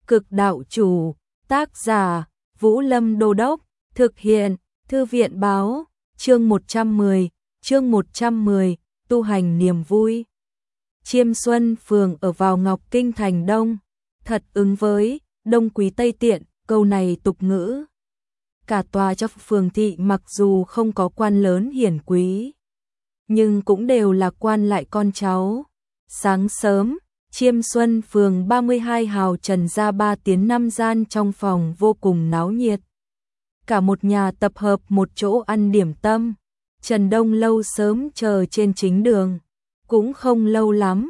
Cực đạo chủ, tác giả, Vũ Lâm Đô Đốc, thực hiện, Thư viện báo, chương 110, tu hành niềm vui. Chiêm Xuân phường ở vào Ngọc Kinh thành Đông, thật ứng với Đông Quý Tây Tiện, câu này tục ngữ. Cả tòa cho phường thị mặc dù không có quan lớn hiển quý, nhưng cũng đều là quan lại con cháu. Sáng sớm, Chiêm Xuân phường 32 hào Trần gia 3 tiến 5 gian trong phòng vô cùng náo nhiệt. Cả một nhà tập hợp một chỗ ăn điểm tâm. Trần Đông Lâu sớm chờ trên chính đường. Cũng không lâu lắm,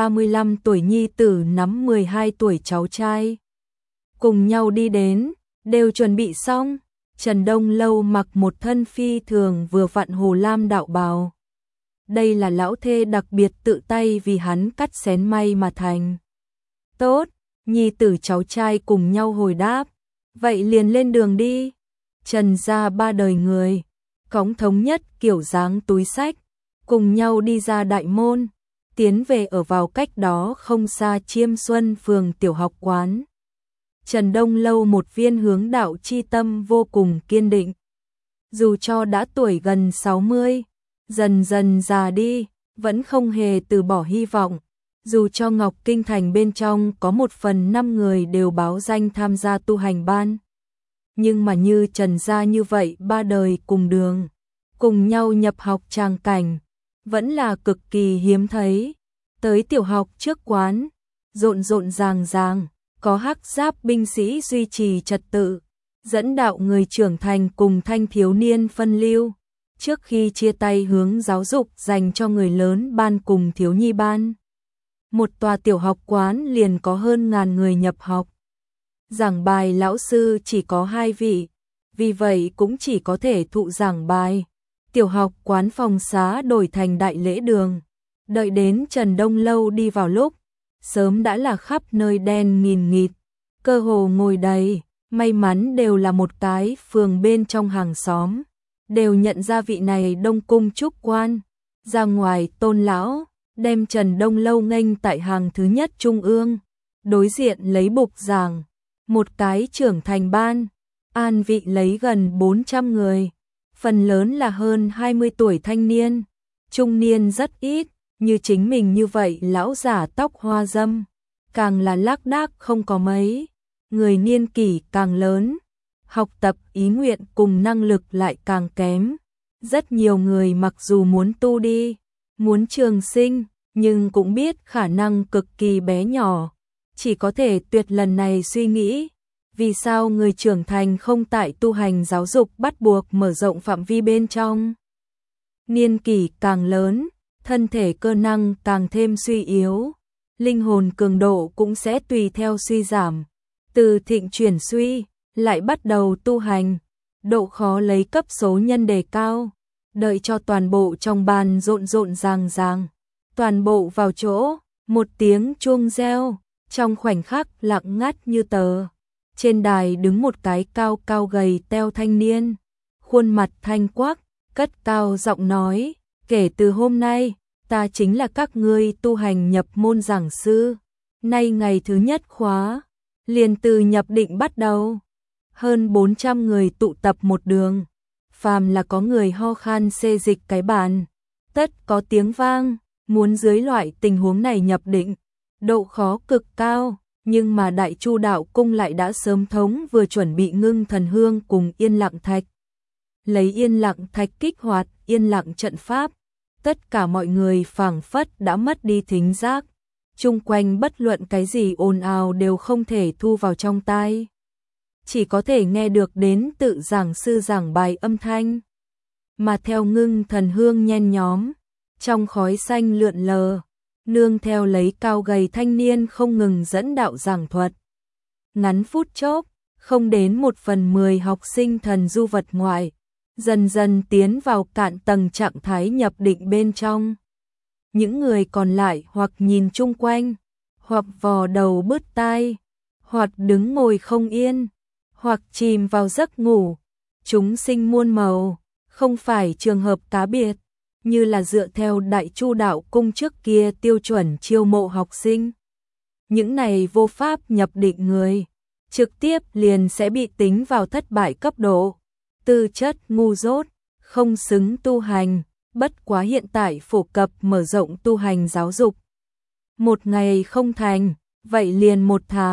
35 tuổi nhi tử nắm 12 tuổi cháu trai cùng nhau đi đến, đều chuẩn bị xong. Trần Đông Lâu mặc một thân phi thường vừa vặn hồ lam đạo bào. Đây là lão thê đặc biệt tự tay vì hắn cắt xén may mà thành. Tốt, nhi tử cháu trai cùng nhau hồi đáp. Vậy liền lên đường đi. Trần gia 3 đời người, cõng thống nhất kiểu dáng túi sách, cùng nhau đi ra đại môn, tiến về ở vào cách đó không xa Chiêm Xuân phường tiểu học quán. Trần Đông Lâu một viên hướng đạo chi tâm vô cùng kiên định. Dù cho đã tuổi gần 60, dần dần già đi, vẫn không hề từ bỏ hy vọng. Dù cho Ngọc Kinh thành bên trong có 1/5 người đều báo danh tham gia tu hành ban, nhưng mà như Trần gia như vậy 3 đời cùng đường, cùng nhau nhập học tràng cảnh, vẫn là cực kỳ hiếm thấy. Tới tiểu học trước quán, rộn rộn ràng ràng, có hắc giáp binh sĩ duy trì trật tự, dẫn đạo người trưởng thành cùng thanh thiếu niên phân lưu. Trước khi chia tay hướng giáo dục dành cho người lớn ban cùng thiếu nhi ban. Một tòa tiểu học quán liền có hơn 1000 người nhập học. Giảng bài lão sư chỉ có 2 vị, vì vậy cũng chỉ có thể thụ giảng bài. Tiểu học quán phòng xá đổi thành đại lễ đường. Đợi đến Trần Đông Lâu đi vào lúc, sớm đã là khắp nơi đen nghìn nghịt, cơ hồ ngồi đầy. May mắn đều là một cái phường bên trong hàng xóm, đều nhận ra vị này Đông Cung trúc quan. Ra ngoài Tôn lão đem Trần Đông Lâu nghênh tại hàng thứ nhất trung ương, đối diện lấy bục giảng, một cái trưởng thành ban, an vị lấy gần 400 người, phần lớn là hơn 20 tuổi thanh niên, trung niên rất ít, như chính mình như vậy lão giả tóc hoa râm, càng là lác đác không có mấy. Người niên kỷ càng lớn, học tập ý nguyện cùng năng lực lại càng kém. Rất nhiều người mặc dù muốn tu đi, muốn trường sinh, nhưng cũng biết khả năng cực kỳ bé nhỏ. Chỉ có thể tuyệt lần này suy nghĩ, vì sao người trưởng thành không tại tu hành giáo dục bắt buộc mở rộng phạm vi bên trong. Niên kỷ càng lớn, thân thể cơ năng càng thêm suy yếu, linh hồn cường độ cũng sẽ tùy theo suy giảm. Từ thịnh chuyển suy, lại bắt đầu tu hành, độ khó lấy cấp số nhân đề cao, đợi cho toàn bộ trong ban rộn rộn ràng ràng, toàn bộ vào chỗ, một tiếng chuông reo, trong khoảnh khắc lặng ngắt như tờ. Trên đài đứng một cái cao cao gầy teo thanh niên, khuôn mặt thanh quắc, cất cao giọng nói, kể từ hôm nay, ta chính là các ngươi tu hành nhập môn giảng sư, nay ngày thứ nhất khóa. Liền từ nhập định bắt đầu, hơn 400 người tụ tập một đường, phàm là có người ho khan xê dịch cái bàn, tất có tiếng vang. Muốn dưới loại tình huống này nhập định, độ khó cực cao, nhưng mà Đại Chu đạo cung lại đã sớm thống vừa chuẩn bị ngưng thần hương cùng yên lặng thạch. Lấy yên lặng thạch kích hoạt yên lặng trận pháp, tất cả mọi người phảng phất đã mất đi thính giác. Chung quanh bất luận cái gì ồn ào đều không thể thu vào trong tai, chỉ có thể nghe được đến tự giảng sư giảng bài âm thanh. Mà theo ngưng thần hương nhen nhóm, trong khói xanh lượn lờ, nương theo lấy cao gầy thanh niên không ngừng dẫn đạo giảng thuật. Ngắn phút chốc, không đến 1/10 học sinh thần du vật ngoại, dần dần tiến vào cạn tầng trạng thái nhập định bên trong. Những người còn lại hoặc nhìn chung quanh, hoặc vò đầu bứt tai, hoặc đứng ngồi không yên, hoặc chìm vào giấc ngủ. Chúng sinh muôn màu, không phải trường hợp cá biệt, như là dựa theo Đại Chu đạo cung trước kia tiêu chuẩn chiêu mộ học sinh. những này vô pháp nhập định người, trực tiếp liền sẽ bị tính vào thất bại cấp độ. Tư chất ngu dốt, không xứng tu hành, bất quá hiện tại phổ cập mở rộng tu hành giáo dục. Một ngày không thành, vậy liền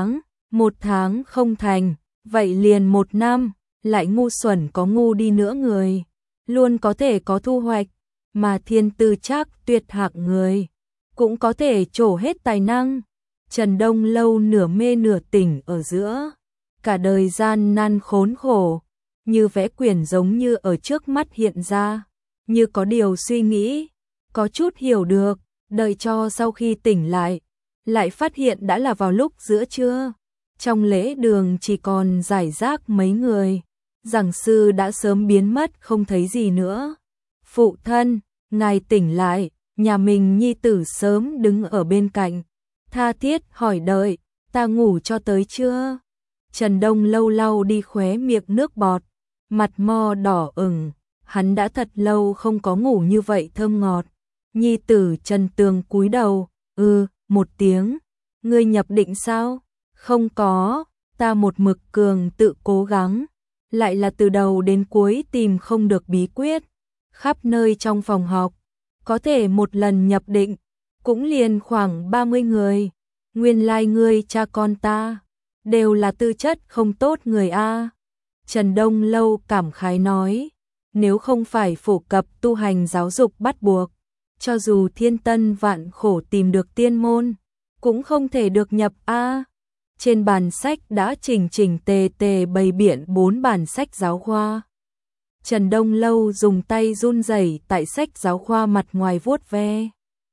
một tháng không thành, vậy liền một năm, lại ngu xuẩn có ngu đi nữa người, luôn có thể có thu hoạch, mà thiên tư chắc tuyệt hạng người, cũng có thể trổ hết tài năng. Trần Đông Lâu nửa mê nửa tỉnh ở giữa, cả đời gian nan khốn khổ, như vẽ quyển giống như ở trước mắt hiện ra, như có điều suy nghĩ, có chút hiểu được, đợi cho sau khi tỉnh lại phát hiện đã là vào lúc giữa trưa. Trong lễ đường chỉ còn rải rác mấy người, giảng sư đã sớm biến mất không thấy gì nữa. Phụ thân, ngài tỉnh lại, nhà mình nhi tử sớm đứng ở bên cạnh, tha thiết hỏi đợi, ta ngủ cho tới chưa? Trần Đông Lâu lau đi khóe miệng nước bọt, mặt mo đỏ ửng, hắn đã thật lâu không có ngủ như vậy thơm ngọt. Nhi tử Trần Tường cúi đầu, một tiếng, ngươi nhập định sao? Không có, ta một mực cường tự cố gắng, lại là từ đầu đến cuối tìm không được bí quyết, khắp nơi trong phòng học, có thể một lần nhập định, cũng liền khoảng 30 người, nguyên lai ngươi cha con ta, đều là tư chất không tốt người a. Trần Đông Lâu cảm khái nói, nếu không phải phổ cập tu hành giáo dục bắt buộc, cho dù thiên tân vạn khổ tìm được tiên môn, cũng không thể được nhập a. Trên bàn sách đã chỉnh chỉnh tề tề bày biện 4 bản sách giáo khoa. Trần Đông Lâu dùng tay run rẩy tại sách giáo khoa mặt ngoài vuốt ve.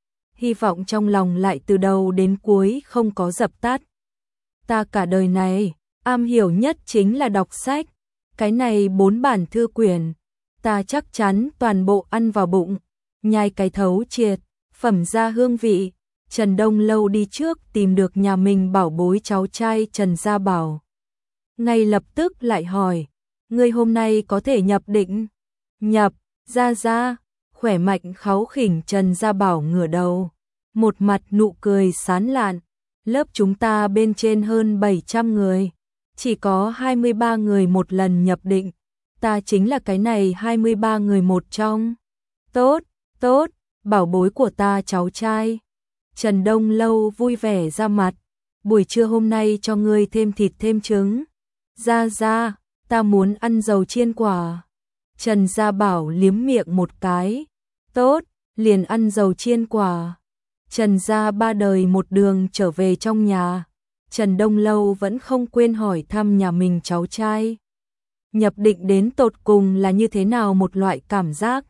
Hy vọng trong lòng lại từ đầu đến cuối không có dập tắt. Ta cả đời này, am hiểu nhất chính là đọc sách. Cái này 4 bản thư quyển, ta chắc chắn toàn bộ ăn vào bụng, nhai cái thấu triệt, phẩm ra hương vị. Trần Đông Lâu đi trước tìm được nhà mình bảo bối cháu trai Trần Gia Bảo. Ngay lập tức lại hỏi, ngươi hôm nay có thể nhập định? Nhập, ra, khỏe mạnh kháu khỉnh Trần Gia Bảo ngửa đầu, một mặt nụ cười sán lạn. Lớp chúng ta bên trên hơn 700 người, chỉ có 23 người một lần nhập định, ta chính là cái này 23 người một trong. Tốt, bảo bối của ta cháu trai. Trần Đông Lâu vui vẻ ra mặt, buổi trưa hôm nay cho ngươi thêm thịt thêm trứng. Ra, ta muốn ăn dầu chiên quả. Trần Gia Bảo liếm miệng một cái, tốt, liền ăn dầu chiên quả. Trần Gia ba đời một đường trở về trong nhà, Trần Đông Lâu vẫn không quên hỏi thăm nhà mình cháu trai. Nhập định đến tột cùng là như thế nào một loại cảm giác?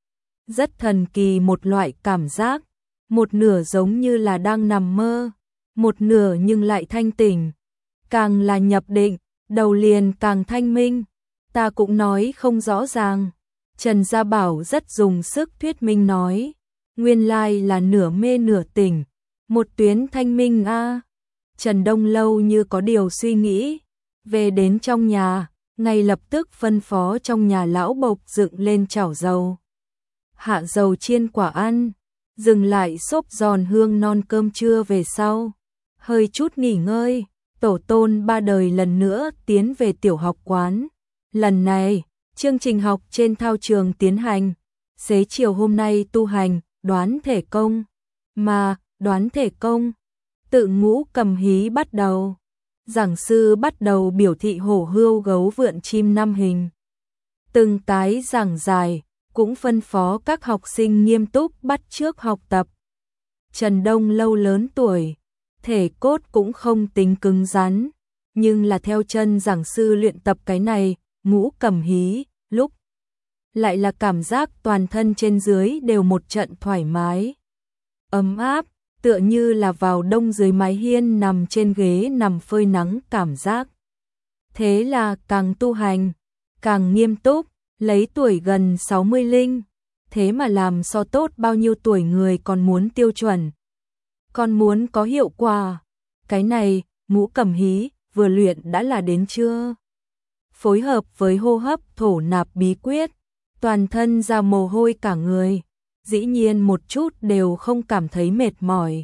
Rất thần kỳ một loại cảm giác, một nửa giống như là đang nằm mơ, một nửa nhưng lại thanh tỉnh. Càng là nhập định, đầu liền càng thanh minh, ta cũng nói không rõ ràng. Trần Gia Bảo rất dùng sức thuyết minh nói, nguyên lai là nửa mê nửa tỉnh, một tuyến thanh minh a. Trần Đông Lâu như có điều suy nghĩ, về đến trong nhà, ngay lập tức phân phó trong nhà lão bộc dựng lên chảo dầu. Hạ dầu chiên quả ăn, dừng lại xốp giòn hương non cơm trưa về sau. Hơi chút nghỉ ngơi, tổ tôn ba đời lần nữa tiến về tiểu học quán. Lần này, chương trình học trên thao trường tiến hành, xế chiều hôm nay tu hành, đoán thể công. Mà, đoán thể công, tự ngũ cầm hí bắt đầu. Giảng sư bắt đầu biểu thị hổ hươu gấu vượn chim năm hình. Từng cái giảng giải, cũng phân phó các học sinh nghiêm túc bắt chước học tập. Trần Đông Lâu lớn tuổi, thể cốt cũng không tính cứng rắn, nhưng là theo chân giảng sư luyện tập cái này, ngũ cầm hí, lúc lại là cảm giác toàn thân trên dưới đều một trận thoải mái, ấm áp, tựa như là vào đông dưới mái hiên nằm trên ghế nằm phơi nắng cảm giác. Thế là càng tu hành, càng nghiêm túc, lấy tuổi gần 60 linh, thế mà làm so tốt bao nhiêu tuổi người còn muốn tiêu chuẩn, còn muốn có hiệu quả. Cái này, ngũ cầm hí, vừa luyện đã là đến chưa? Phối hợp với hô hấp thổ nạp bí quyết, toàn thân ra mồ hôi cả người, dĩ nhiên một chút đều không cảm thấy mệt mỏi.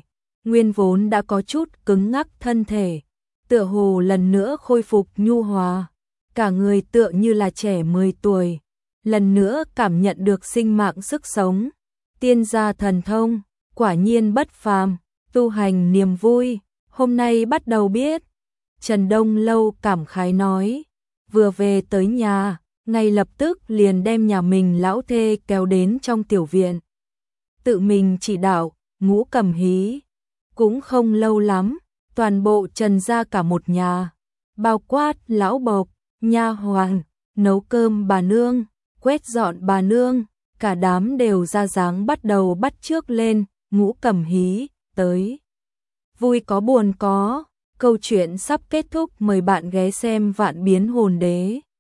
nguyên vốn đã có chút cứng ngắc thân thể, tựa hồ lần nữa khôi phục nhu hòa, cả người tựa như là trẻ 10 tuổi, lần nữa cảm nhận được sinh mạng sức sống, tiên gia thần thông, quả nhiên bất phàm, tu hành niềm vui, hôm nay bắt đầu biết. Trần Đông Lâu cảm khái nói, vừa về tới nhà, ngay lập tức liền đem nhà mình lão thê kéo đến trong tiểu viện. Tự mình chỉ đạo, Ngũ Cẩm Hí. Cũng không lâu lắm, toàn bộ Trần gia cả một nhà, bao quát lão bộc, nha hoàn, nấu cơm bà nương, quét dọn bà nương, cả đám đều ra dáng bắt đầu bắt chước lên, Ngũ Cẩm Hí, tới. Vui có buồn có, câu chuyện sắp kết thúc, mời bạn ghé xem Vạn Biến Hồn Đế.